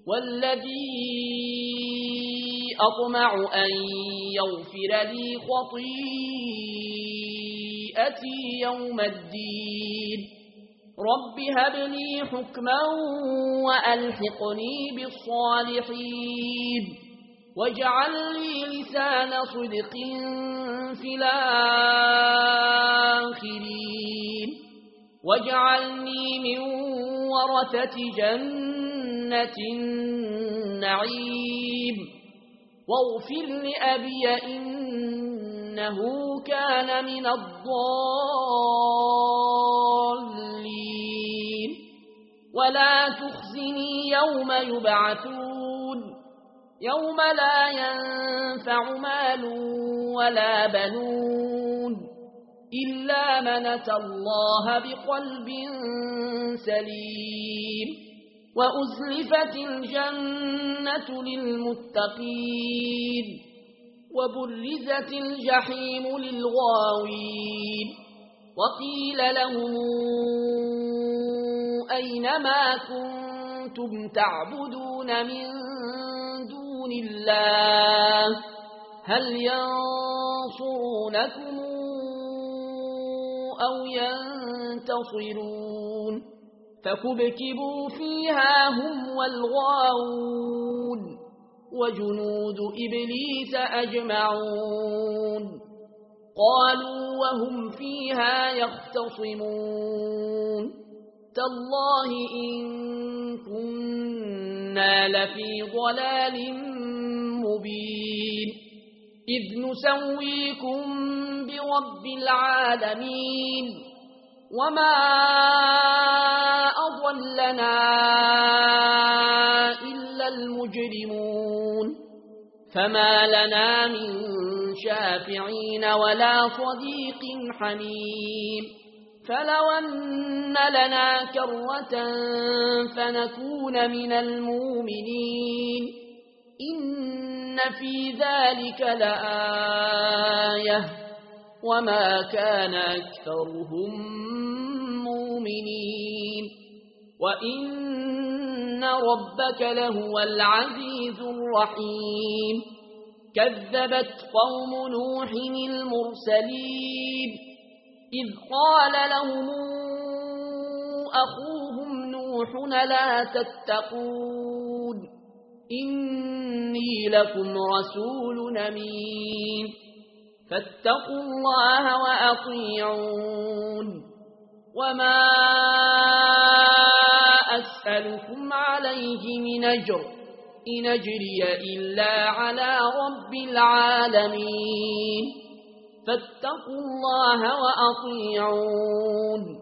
والذي أطمع أن يغفر لي خطيئتي يوم الدين رب هب لي حكما وألحقني بالصالحين واجعل لي لسان صدق في الآخرين واجعلني من ورثة جنة النعيم واغفر لأبي إنه كان من الضالين ولا تخزني يوم يبعثون يوم لا ينفع مال ولا بنون إلا من أتى الله بقلب سليم وأزلفت الجنة للمتقين وبرزت الجحيم للغاوين وقيل لهم أين ما كنتم تعبدون من دون الله هل ينصرونكم أو ينتصرون فكبكبوا فيها هم والغاوون وجنود إبليس أجمعون قالوا وهم فيها يختصمون تالله إن كنا لفي ضلال مبين إذ نسويكم برب العالمين وما أضلنا إلا المجرمون فما لنا من شافعين ولا صديق حميم فلو أن لنا كرة فنكون من المؤمنين إن في ذلك لآية وما كان أكثرهم مؤمنين وإن ربك لهو العزيز الرحيم كذبت قوم نوح المرسلين إذ قال لهم أخوهم نوح لا تتقون إني لكم رسول أمين فاتقوا الله وأطيعون وما أسألكم عليه من أجر إن أجري إلا على رب العالمين فاتقوا الله وأطيعون